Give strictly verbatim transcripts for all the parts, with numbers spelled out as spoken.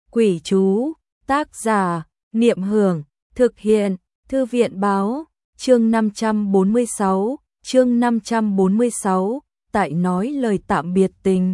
Quỷ chú, tác giả, Niệm Hưởng, thực hiện, Thư viện báo, chương năm trăm bốn mươi sáu, chương năm trăm bốn mươi sáu, tại nói lời tạm biệt tình.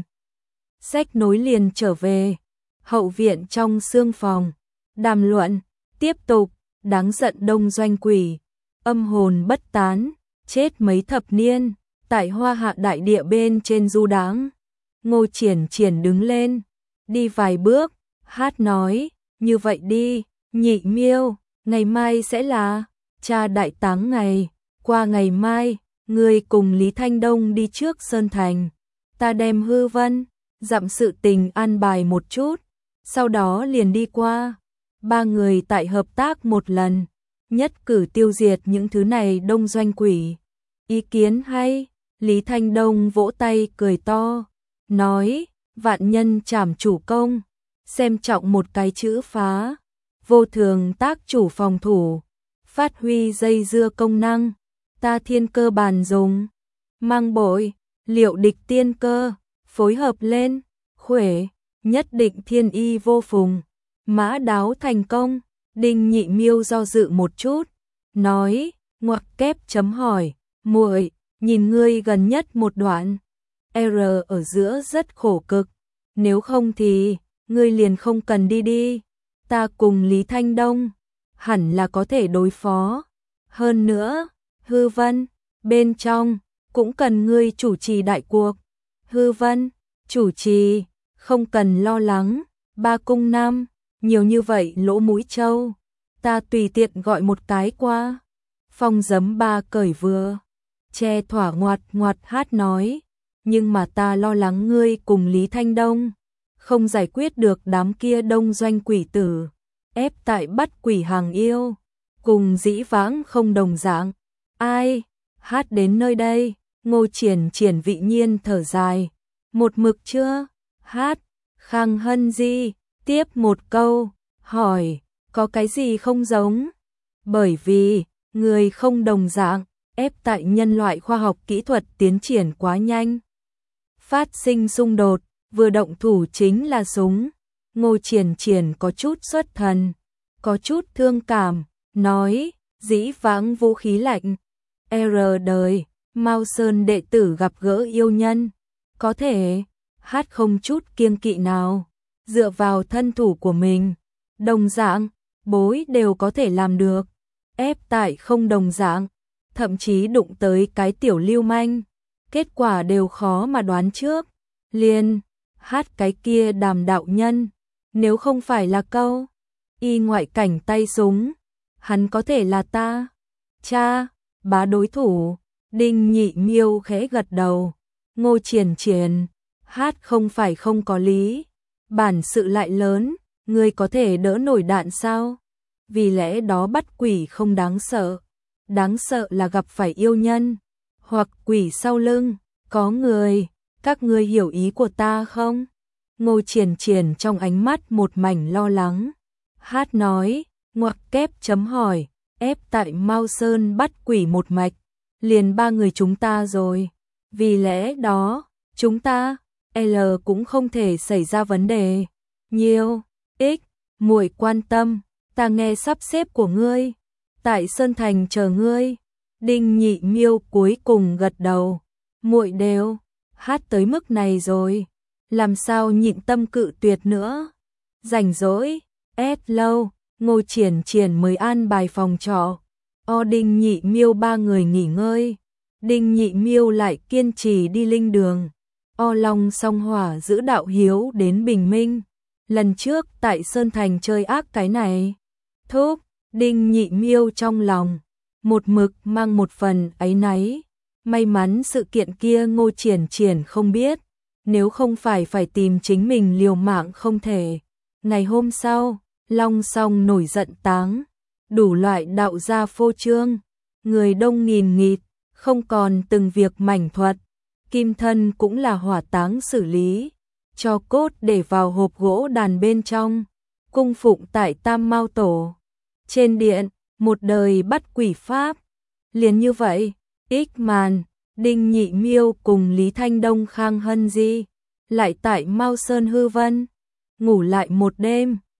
Sách nối liền trở về, hậu viện trong sương phòng, đàm luận, tiếp tục, đáng giận đông doanh quỷ, âm hồn bất tán, chết mấy thập niên, tại Hoa Hạ đại địa bên trên du đãng. Ngô Triển Triển đứng lên, đi vài bước, hát nói, như vậy đi, Nhị Miêu, ngày mai sẽ là cha đại táng ngày, qua ngày mai, ngươi cùng Lý Thanh Đông đi trước Sơn Thành, ta đem Hư Vân, dặm sự tình an bài một chút, sau đó liền đi qua, ba người tại hợp tác một lần, nhất cử tiêu diệt những thứ này đông doanh quỷ. Ý kiến hay, Lý Thanh Đông vỗ tay cười to, nói, vạn nhân trảm chủ công, xem trọng một cái chữ phá, vô thường tác chủ phòng thủ, phát huy dây dưa công năng, ta thiên cơ bàn dùng, mang bội, liệu địch tiên cơ, phối hợp lên, khuể, nhất định thiên y vô phùng, mã đáo thành công. Đinh Nhị Miêu do dự một chút, nói, ngoặc kép chấm hỏi, muội, nhìn ngươi gần nhất một đoạn, R ở giữa rất khổ cực, nếu không thì, ngươi liền không cần đi đi, ta cùng Lý Thanh Đông, hẳn là có thể đối phó. Hơn nữa, Hư Vân, bên trong, cũng cần ngươi chủ trì đại cuộc. Hư Vân, chủ trì, không cần lo lắng, ba cung năm, nhiều như vậy lỗ mũi trâu, ta tùy tiện gọi một cái qua. Phong Giấm Ba cởi vừa, che thỏa ngoạt ngoạt hát nói, nhưng mà ta lo lắng ngươi cùng Lý Thanh Đông, không giải quyết được đám kia đông doanh quỷ tử, ép tại bắt quỷ hàng yêu, cùng dĩ vãng không đồng dạng. Ai, hát đến nơi đây, Ngô Triển Triển vị nhiên thở dài, một mực chưa, hát, Khang Hân Di, tiếp một câu, hỏi, có cái gì không giống? Bởi vì, người không đồng dạng, ép tại nhân loại khoa học kỹ thuật tiến triển quá nhanh. Phát sinh xung đột, vừa động thủ chính là súng. Ngô Triển Triển có chút xuất thần, có chút thương cảm, nói, dĩ vãng vũ khí lạnh, R đời, Mao Sơn đệ tử gặp gỡ yêu nhân, có thể, hát không chút kiêng kỵ nào, dựa vào thân thủ của mình, đồng dạng, bối đều có thể làm được, ép tại không đồng dạng, thậm chí đụng tới cái tiểu lưu manh, kết quả đều khó mà đoán trước. Liền, hát cái kia Đàm đạo nhân, nếu không phải là câu y ngoại cảnh tay súng, hắn có thể là ta cha bá đối thủ. Đinh Nhị Miêu khẽ gật đầu, Ngô Triển Triển, hát không phải không có lý, bản sự lại lớn, ngươi có thể đỡ nổi đạn sao? Vì lẽ đó bắt quỷ không đáng sợ, đáng sợ là gặp phải yêu nhân, hoặc quỷ sau lưng, có người, các ngươi hiểu ý của ta không? Ngô Triển Triển trong ánh mắt một mảnh lo lắng, hát nói, ngoặc kép chấm hỏi, ép tại Mao Sơn bắt quỷ một mạch, liền ba người chúng ta rồi, vì lẽ đó, chúng ta, L cũng không thể xảy ra vấn đề. Nhiều, X, muội quan tâm, ta nghe sắp xếp của ngươi, tại Sơn Thành chờ ngươi. Đinh Nhị Miêu cuối cùng gật đầu, muội đều, hát tới mức này rồi, làm sao nhịn tâm cự tuyệt nữa. Rảnh rỗi, ép lâu, Ngô Triển Triển mới an bài phòng trọ, o Đinh Nhị Miêu ba người nghỉ ngơi, Đinh Nhị Miêu lại kiên trì đi linh đường, o Long Song Hỏa giữ đạo hiếu đến bình minh. Lần trước tại Sơn Thành chơi ác cái này, thúc, Đinh Nhị Miêu trong lòng, một mực mang một phần áy náy, may mắn sự kiện kia Ngô Triển Triển không biết, nếu không phải phải tìm chính mình liều mạng không thể. Ngày hôm sau, Long Song nổi giận táng, đủ loại đạo gia phô trương, người đông nghìn nghịt, không còn từng việc mảnh thuật, kim thân cũng là hỏa táng xử lý, cho cốt để vào hộp gỗ đàn bên trong, cung phụng tại Tam Mao Tổ. Trên điện, một đời bắt quỷ pháp, liền như vậy, ích màn, Đinh Nhị Miêu cùng Lý Thanh Đông Khang Hân Di, lại tại Mao Sơn Hư Vân, ngủ lại một đêm,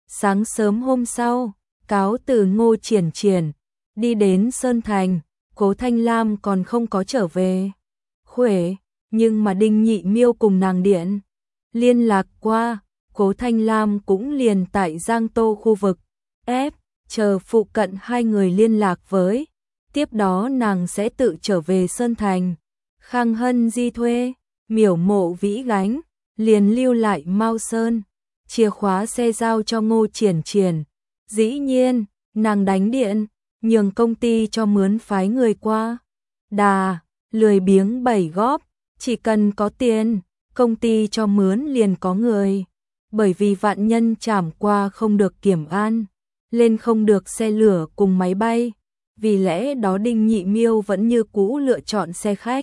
Sáng sớm hôm sau, cáo từ Ngô Triển Triển, đi đến Sơn Thành, Cố Thanh Lam còn không có trở về. Khuể, nhưng mà Đinh Nhị Miêu cùng nàng điện liên lạc qua, Cố Thanh Lam cũng liền tại Giang Tô khu vực F, chờ phụ cận hai người liên lạc với. Tiếp đó nàng sẽ tự trở về Sơn Thành. Khang Hân Di thuê, Miểu Mộ Vĩ gánh, liền lưu lại Mao Sơn. Chìa khóa xe giao cho Ngô Triển Triển. Dĩ nhiên, nàng đánh điện, nhường công ty cho mướn phái người qua. Đà, lười biếng bày góp, chỉ cần có tiền, công ty cho mướn liền có người. Bởi vì vạn nhân trảm qua không được kiểm an, lên không được xe lửa cùng máy bay. Vì lẽ đó Đinh Nhị Miêu vẫn như cũ lựa chọn xe khách.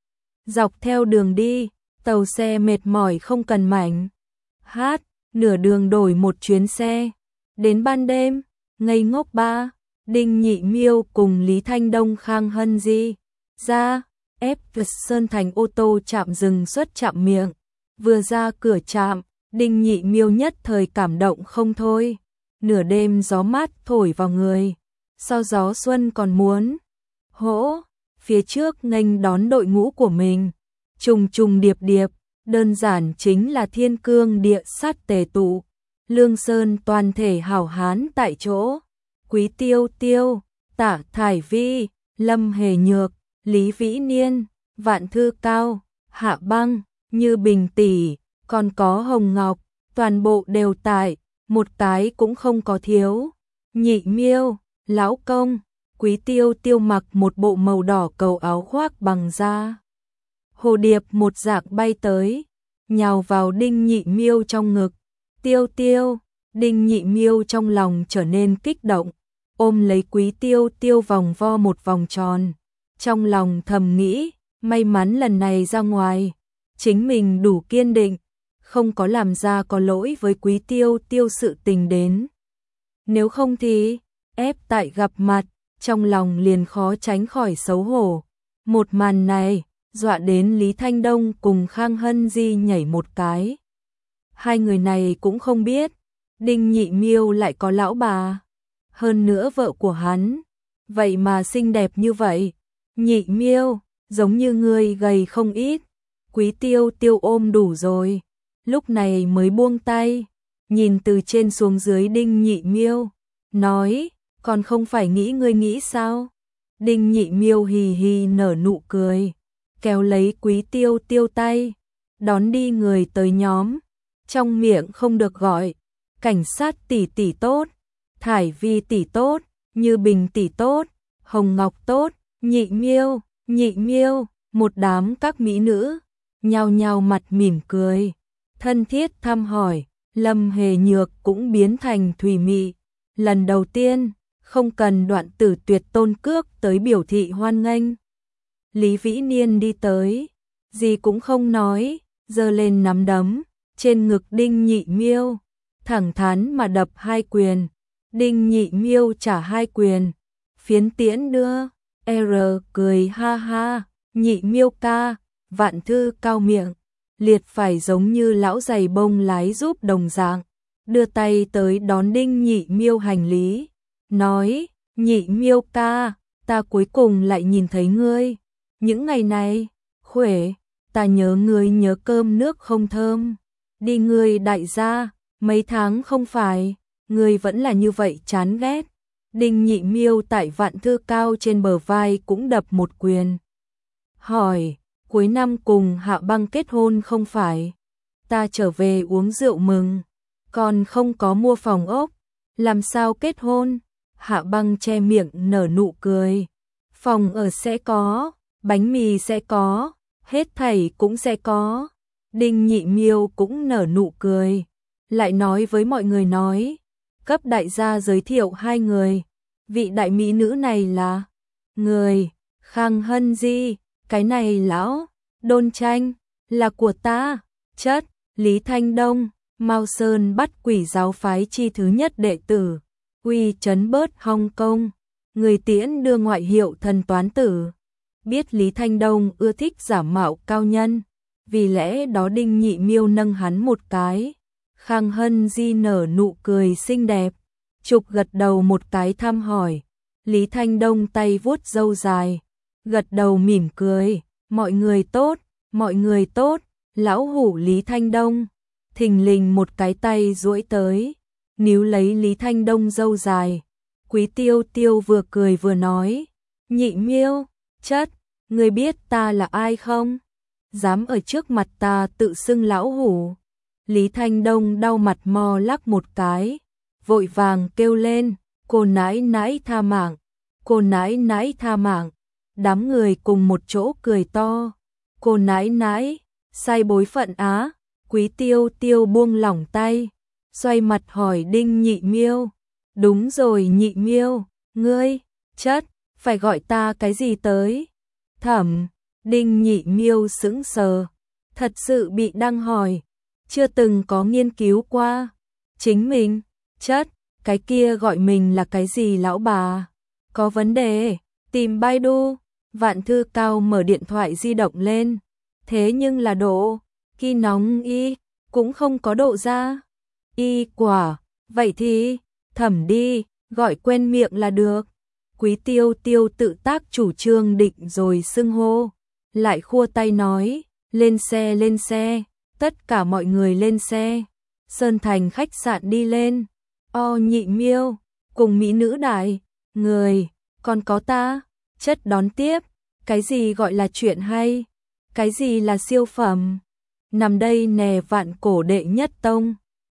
Dọc theo đường đi, tàu xe mệt mỏi không cần mảnh. Hát, nửa đường đổi một chuyến xe. Đến ban đêm, ngây ngốc ba, Đinh Nhị Miêu cùng Lý Thanh Đông Khang Hân Di ra, ép Sơn Thành ô tô chạm dừng xuất chạm miệng. Vừa ra cửa trạm, Đinh Nhị Miêu nhất thời cảm động không thôi. Nửa đêm gió mát thổi vào người, sau gió xuân còn muốn hỗ, phía trước nghênh đón đội ngũ của mình. Trùng trùng điệp điệp, đơn giản chính là thiên cương địa sát tề tụ. Lương Sơn toàn thể hảo hán tại chỗ. Quý Tiêu Tiêu, Tả Thải Vi, Lâm Hề Nhược, Lý Vĩ Niên, Vạn Thư Cao, Hạ Băng, Như Bình Tỷ, còn có Hồng Ngọc, toàn bộ đều tại, một cái cũng không có thiếu. Nhị Miêu, Lão Công, Quý Tiêu Tiêu mặc một bộ màu đỏ cầu áo khoác bằng da hồ điệp một dạng bay tới, nhào vào Đinh Nhị Miêu trong ngực. Tiêu Tiêu, Đinh Nhị Miêu trong lòng trở nên kích động, ôm lấy Quý Tiêu Tiêu vòng vo một vòng tròn. Trong lòng thầm nghĩ, may mắn lần này ra ngoài, chính mình đủ kiên định, không có làm ra có lỗi với Quý Tiêu Tiêu sự tình đến. Nếu không thì, ép tại gặp mặt, trong lòng liền khó tránh khỏi xấu hổ. Một màn này, dọa đến Lý Thanh Đông cùng Khang Hân Di nhảy một cái. Hai người này cũng không biết, Đinh Nhị Miêu lại có lão bà, hơn nữa vợ của hắn, vậy mà xinh đẹp như vậy. Nhị Miêu, giống như ngươi gầy không ít. Quý Tiêu Tiêu ôm đủ rồi, lúc này mới buông tay, nhìn từ trên xuống dưới Đinh Nhị Miêu, nói, còn không phải nghĩ ngươi nghĩ sao? Đinh Nhị Miêu hì hì nở nụ cười, kéo lấy Quý Tiêu Tiêu tay, đón đi người tới nhóm, trong miệng không được gọi, cảnh sát tỷ tỷ tốt, Thải Vi tỷ tốt, Như Bình tỷ tốt, Hồng Ngọc tốt, Nhị Miêu, Nhị Miêu, một đám các mỹ nữ, nhao nhao mặt mỉm cười, thân thiết thăm hỏi. Lâm Hề Nhược cũng biến thành thùy mị, lần đầu tiên, không cần Đoạn Tử Tuyệt tôn cước tới biểu thị hoan nghênh. Lý Vĩ Niên đi tới, gì cũng không nói, giơ lên nắm đấm, trên ngực Đinh Nhị Miêu, thẳng thắn mà đập hai quyền. Đinh Nhị Miêu trả hai quyền, phiến tiễn đưa, R cười ha ha, Nhị Miêu ca, Vạn Thư Cao miệng, liệt phải giống như lão giày bông lái giúp đồng dạng, đưa tay tới đón Đinh Nhị Miêu hành lý, nói, Nhị Miêu ca, ta cuối cùng lại nhìn thấy ngươi, những ngày này, Khuể, ta nhớ ngươi nhớ cơm nước không thơm, đi ngươi đại gia, mấy tháng không phải, ngươi vẫn là như vậy chán ghét. Đinh Nhị Miêu tại Vạn Thư Cao trên bờ vai cũng đập một quyền, hỏi, cuối năm cùng Hạ Băng kết hôn không phải, ta trở về uống rượu mừng, còn không có mua phòng ốc, làm sao kết hôn? Hạ Băng che miệng nở nụ cười, phòng ở sẽ có, bánh mì sẽ có, hết thảy cũng sẽ có. Đinh Nhị Miêu cũng nở nụ cười, lại nói với mọi người nói, cấp đại gia giới thiệu hai người, vị đại mỹ nữ này là người, Khang Hân Di, cái này lão, Đôn Tranh, là của ta, chất, Lý Thanh Đông, Mao Sơn bắt quỷ giáo phái chi thứ nhất đệ tử, uy chấn bớt Hong Kong, người tiễn đưa ngoại hiệu thần toán tử. Biết Lý Thanh Đông ưa thích giả mạo cao nhân, vì lẽ đó Đinh Nhị Miêu nâng hắn một cái, Khang Hân Di nở nụ cười xinh đẹp, Trục gật đầu một cái thăm hỏi. Lý Thanh Đông tay vuốt râu dài, gật đầu mỉm cười, mọi người tốt, mọi người tốt. Lão hủ Lý Thanh Đông, thình lình một cái tay duỗi tới, níu lấy Lý Thanh Đông râu dài. Quý Tiêu Tiêu vừa cười vừa nói, Nhị Miêu, chất, ngươi biết ta là ai không? Dám ở trước mặt ta tự xưng lão hủ. Lý Thanh Đông đau mặt mò lắc một cái, vội vàng kêu lên, cô nãi nãi tha mạng, cô nãi nãi tha mạng. Đám người cùng một chỗ cười to, cô nãi nãi, sai bối phận á. Quý Tiêu Tiêu buông lỏng tay, xoay mặt hỏi Đinh Nhị Miêu, đúng rồi Nhị Miêu, ngươi, chất, phải gọi ta cái gì tới? Thẩm. Đinh Nhị Miêu sững sờ, thật sự bị đang hỏi, chưa từng có nghiên cứu qua. Chính mình, chất, cái kia gọi mình là cái gì lão bà? Có vấn đề, tìm Baidu. Vạn Thư Cao mở điện thoại di động lên, thế nhưng là độ, khi nóng y, cũng không có độ ra. Y quả, vậy thì, Thẩm đi, gọi quen miệng là được. Quý Tiêu Tiêu tự tác chủ trương định rồi xưng hô, lại khua tay nói, lên xe lên xe, tất cả mọi người lên xe. Sơn Thành khách sạn đi lên, o Nhị Miêu, cùng mỹ nữ đại, người, còn có ta, chất đón tiếp, cái gì gọi là chuyện hay, cái gì là siêu phẩm, nằm đây nè vạn cổ đệ nhất tông.